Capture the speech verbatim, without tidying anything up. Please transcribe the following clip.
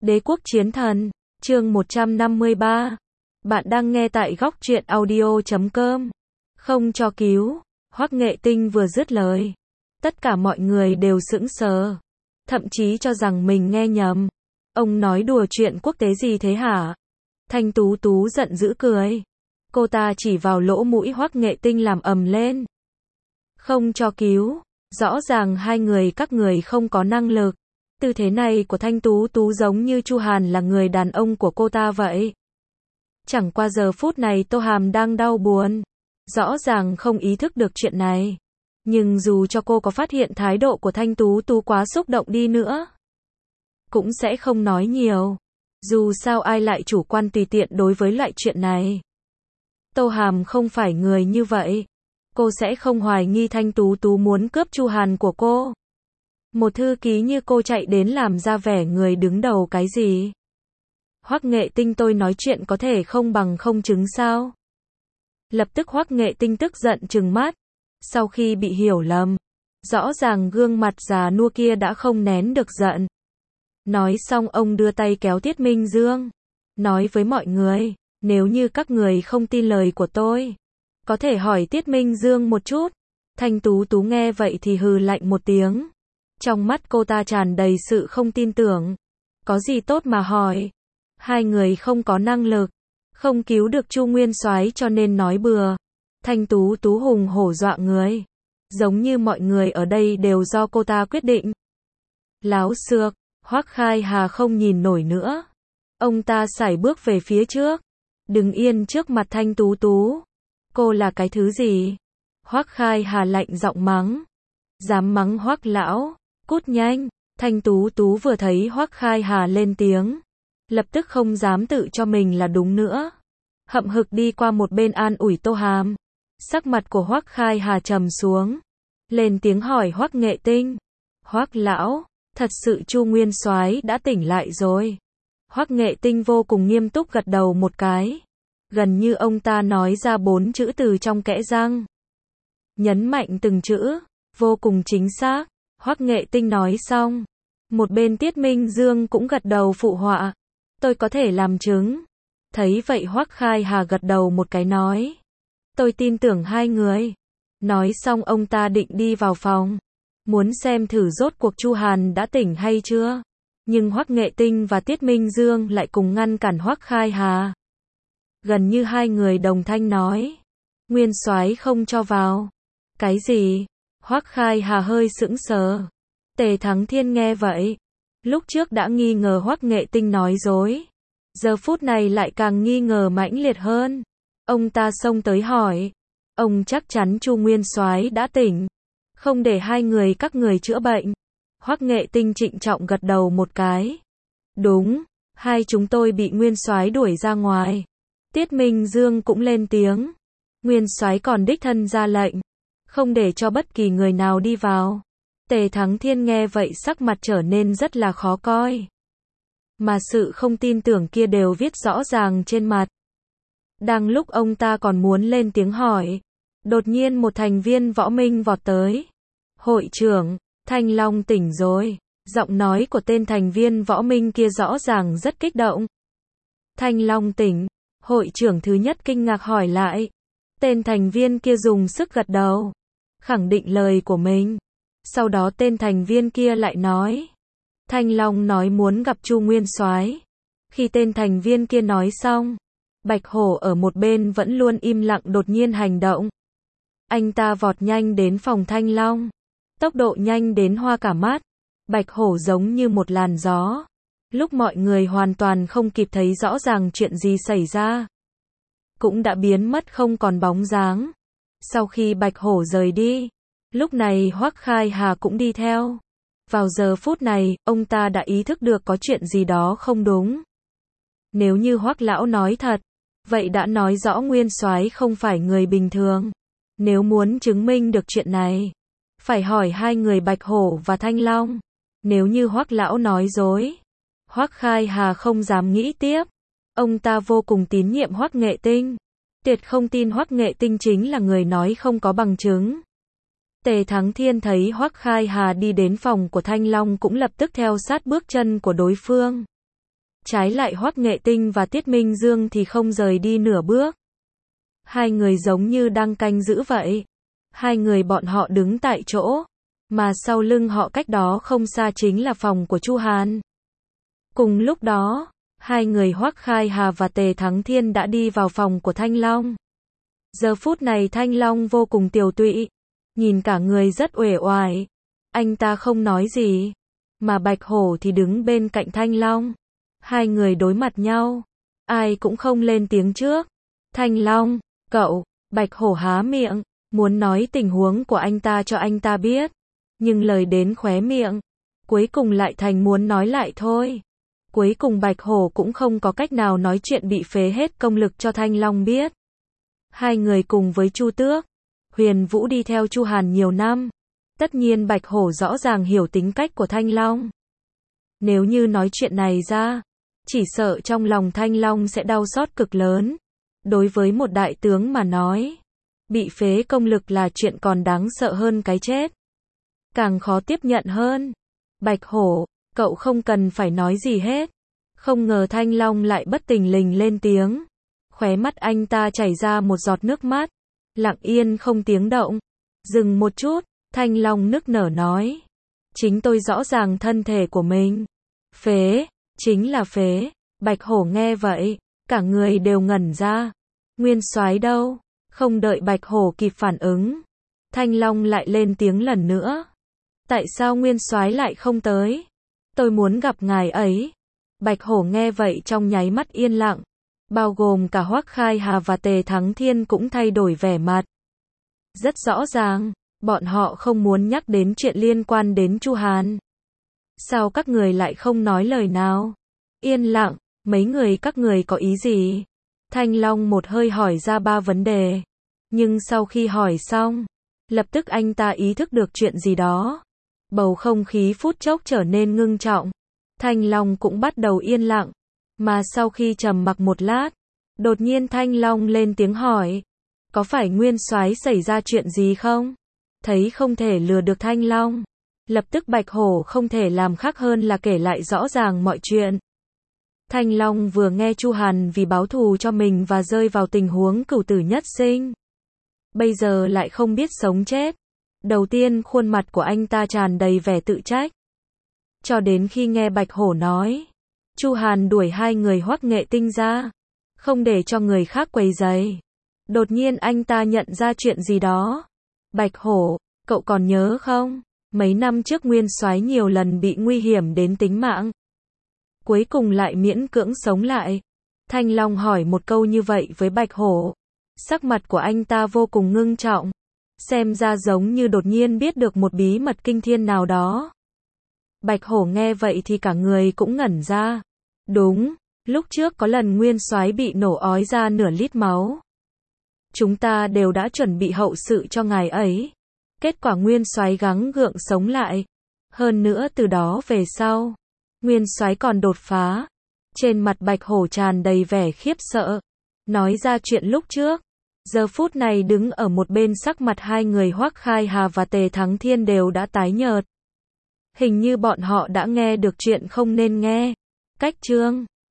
Đế quốc chiến thần, chương một trăm năm mươi ba. Bạn đang nghe tại góc truyện audio chấm com. Không cho cứu, Hoắc Nghệ Tinh vừa dứt lời. Tất cả mọi người đều sững sờ. Thậm chí cho rằng mình nghe nhầm. Ông nói đùa chuyện quốc tế gì thế hả? Thanh Tú Tú giận dữ cười. Cô ta chỉ vào lỗ mũi Hoắc Nghệ Tinh làm ầm lên. Không cho cứu, rõ ràng hai người các người không có năng lực. Tư thế này của Thanh Tú Tú giống như Chu Hàn là người đàn ông của cô ta vậy. Chẳng qua giờ phút này Tô Hàm đang đau buồn. Rõ ràng không ý thức được chuyện này. Nhưng dù cho cô có phát hiện thái độ của Thanh Tú Tú quá xúc động đi nữa, cũng sẽ không nói nhiều. Dù sao ai lại chủ quan tùy tiện đối với loại chuyện này. Tô Hàm không phải người như vậy. Cô sẽ không hoài nghi Thanh Tú Tú muốn cướp Chu Hàn của cô. Một thư ký như cô chạy đến làm ra vẻ người đứng đầu cái gì? Hoắc Nghệ Tinh, tôi nói chuyện có thể không bằng không chứng sao? Lập tức Hoắc Nghệ Tinh tức giận trừng mắt. Sau khi bị hiểu lầm, rõ ràng gương mặt già nua kia đã không nén được giận. Nói xong ông đưa tay kéo Tiết Minh Dương. Nói với mọi người, nếu như các người không tin lời của tôi, có thể hỏi Tiết Minh Dương một chút. Thanh Tú Tú nghe vậy thì hừ lạnh một tiếng. Trong mắt cô ta tràn đầy sự không tin tưởng. Có gì tốt mà hỏi? Hai người không có năng lực, không cứu được Chu Nguyên Soái cho nên nói bừa. Thanh Tú Tú hùng hổ dọa người. Giống như mọi người ở đây đều do cô ta quyết định. Láo xược, Hoắc Khai Hà không nhìn nổi nữa. Ông ta sải bước về phía trước. Đứng yên trước mặt Thanh Tú Tú. Cô là cái thứ gì? Hoắc Khai Hà lạnh giọng mắng. Dám mắng Hoắc lão, cút nhanh. Thanh Tú Tú vừa thấy Hoắc Khai Hà lên tiếng, lập tức không dám tự cho mình là đúng nữa. Hậm hực đi qua một bên an ủi Tô Hàm. Sắc mặt của Hoắc Khai Hà trầm xuống. Lên tiếng hỏi Hoắc Nghệ Tinh. Hoắc lão, thật sự Chu Nguyên Soái đã tỉnh lại rồi? Hoắc Nghệ Tinh vô cùng nghiêm túc gật đầu một cái. Gần như ông ta nói ra bốn chữ từ trong kẽ răng. Nhấn mạnh từng chữ, vô cùng chính xác. Hoắc Nghệ Tinh nói xong. Một bên Tiết Minh Dương cũng gật đầu phụ họa. Tôi có thể làm chứng. Thấy vậy Hoắc Khai Hà gật đầu một cái nói. Tôi tin tưởng hai người. Nói xong ông ta định đi vào phòng. Muốn xem thử rốt cuộc Chu Hàn đã tỉnh hay chưa. Nhưng Hoắc Nghệ Tinh và Tiết Minh Dương lại cùng ngăn cản Hoắc Khai Hà. Gần như hai người đồng thanh nói. Nguyên Soái không cho vào. Cái gì? Hoắc Khai Hà hơi sững sờ. Tề Thắng Thiên nghe vậy. Lúc trước đã nghi ngờ Hoắc Nghệ Tinh nói dối. Giờ phút này lại càng nghi ngờ mãnh liệt hơn. Ông ta xông tới hỏi. Ông chắc chắn Chu Nguyên Soái đã tỉnh. Không để hai người các người chữa bệnh. Hoắc Nghệ Tinh trịnh trọng gật đầu một cái. Đúng, hai chúng tôi bị Nguyên Soái đuổi ra ngoài. Tiết Minh Dương cũng lên tiếng. Nguyên Soái còn đích thân ra lệnh. Không để cho bất kỳ người nào đi vào. Tề Thắng Thiên nghe vậy sắc mặt trở nên rất là khó coi. Mà sự không tin tưởng kia đều viết rõ ràng trên mặt. Đang lúc ông ta còn muốn lên tiếng hỏi, đột nhiên một thành viên võ minh vọt tới. Hội trưởng, Thanh Long tỉnh rồi. Giọng nói của tên thành viên võ minh kia rõ ràng rất kích động. Thanh Long tỉnh, hội trưởng thứ nhất kinh ngạc hỏi lại. Tên thành viên kia dùng sức gật đầu, khẳng định lời của mình. Sau đó tên thành viên kia lại nói. Thanh Long nói muốn gặp Chu Nguyên Soái. Khi tên thành viên kia nói xong, Bạch Hổ ở một bên vẫn luôn im lặng đột nhiên hành động. Anh ta vọt nhanh đến phòng Thanh Long. Tốc độ nhanh đến hoa cả mắt. Bạch Hổ giống như một làn gió. Lúc mọi người hoàn toàn không kịp thấy rõ ràng chuyện gì xảy ra, cũng đã biến mất không còn bóng dáng. Sau khi Bạch Hổ rời đi, lúc này Hoắc Khai Hà cũng đi theo. Vào giờ phút này, ông ta đã ý thức được có chuyện gì đó không đúng. Nếu như Hoắc lão nói thật, vậy đã nói rõ Nguyên Soái không phải người bình thường. Nếu muốn chứng minh được chuyện này, phải hỏi hai người Bạch Hổ và Thanh Long. Nếu như Hoắc lão nói dối, Hoắc Khai Hà không dám nghĩ tiếp. Ông ta vô cùng tín nhiệm Hoắc Nghệ Tinh. Tuyệt không tin Hoắc Nghệ Tinh chính là người nói không có bằng chứng. Tề Thắng Thiên thấy Hoắc Khai Hà đi đến phòng của Thanh Long cũng lập tức theo sát bước chân của đối phương. Trái lại Hoắc Nghệ Tinh và Tiết Minh Dương thì không rời đi nửa bước. Hai người giống như đang canh giữ vậy. Hai người bọn họ đứng tại chỗ, mà sau lưng họ cách đó không xa chính là phòng của Chu Hàn. Cùng lúc đó, hai người Hoắc Khai Hà và Tề Thắng Thiên đã đi vào phòng của Thanh Long. Giờ phút này Thanh Long vô cùng tiều tụy, nhìn cả người rất uể oải. Anh ta không nói gì, mà Bạch Hổ thì đứng bên cạnh Thanh Long. Hai người đối mặt nhau, ai cũng không lên tiếng trước. Thanh Long, cậu, Bạch Hổ há miệng, muốn nói tình huống của anh ta cho anh ta biết. Nhưng lời đến khóe miệng, cuối cùng lại thành muốn nói lại thôi. Cuối cùng Bạch Hổ cũng không có cách nào nói chuyện, bị phế hết công lực cho Thanh Long biết. Hai người cùng với Chu Tước, Huyền Vũ đi theo Chu Hàn nhiều năm. Tất nhiên Bạch Hổ rõ ràng hiểu tính cách của Thanh Long. Nếu như nói chuyện này ra, chỉ sợ trong lòng Thanh Long sẽ đau xót cực lớn. Đối với một đại tướng mà nói, bị phế công lực là chuyện còn đáng sợ hơn cái chết. Càng khó tiếp nhận hơn. Bạch Hổ, cậu không cần phải nói gì hết. Không ngờ Thanh Long lại bất tình lình lên tiếng. Khóe mắt anh ta chảy ra một giọt nước mắt. Lặng yên không tiếng động. Dừng một chút, Thanh Long nức nở nói. Chính tôi rõ ràng thân thể của mình. Phế, chính là phế. Bạch Hổ nghe vậy, cả người đều ngẩn ra. Nguyên soái đâu? Không đợi Bạch Hổ kịp phản ứng, Thanh Long lại lên tiếng lần nữa. Tại sao Nguyên soái lại không tới? Tôi muốn gặp ngài ấy. Bạch Hổ nghe vậy trong nháy mắt yên lặng, bao gồm cả Hoắc Khai Hà và Tề Thắng Thiên cũng thay đổi vẻ mặt. Rất rõ ràng, bọn họ không muốn nhắc đến chuyện liên quan đến Chu Hàn. Sao các người lại không nói lời nào? Yên lặng, mấy người các người có ý gì? Thanh Long một hơi hỏi ra ba vấn đề. Nhưng sau khi hỏi xong, lập tức anh ta ý thức được chuyện gì đó. Bầu không khí phút chốc trở nên ngưng trọng. Thanh Long cũng bắt đầu yên lặng. Mà sau khi trầm mặc một lát, đột nhiên Thanh Long lên tiếng hỏi. Có phải Nguyên soái xảy ra chuyện gì không? Thấy không thể lừa được Thanh Long, lập tức Bạch Hổ không thể làm khác hơn là kể lại rõ ràng mọi chuyện. Thanh Long vừa nghe Chu Hàn vì báo thù cho mình và rơi vào tình huống cửu tử nhất sinh. Bây giờ lại không biết sống chết. Đầu tiên khuôn mặt của anh ta tràn đầy vẻ tự trách. Cho đến khi nghe Bạch Hổ nói, Chu Hàn đuổi hai người Hoắc Nghệ Tinh ra, không để cho người khác quấy rầy. Đột nhiên anh ta nhận ra chuyện gì đó. Bạch Hổ, cậu còn nhớ không? Mấy năm trước Nguyên soái nhiều lần bị nguy hiểm đến tính mạng, cuối cùng lại miễn cưỡng sống lại. Thanh Long hỏi một câu như vậy với Bạch Hổ. Sắc mặt của anh ta vô cùng ngưng trọng, xem ra giống như đột nhiên biết được một bí mật kinh thiên nào đó. Bạch Hổ nghe vậy thì cả người cũng ngẩn ra. Đúng, lúc trước có lần Nguyên soái bị nổ ói ra nửa lít máu. Chúng ta đều đã chuẩn bị hậu sự cho ngài ấy. Kết quả Nguyên soái gắng gượng sống lại. Hơn nữa từ đó về sau, Nguyên soái còn đột phá. Trên mặt Bạch Hổ tràn đầy vẻ khiếp sợ, nói ra chuyện lúc trước. Giờ phút này đứng ở một bên sắc mặt hai người Hoắc Khai Hà và Tề Thắng Thiên đều đã tái nhợt. Hình như bọn họ đã nghe được chuyện không nên nghe. Cách chương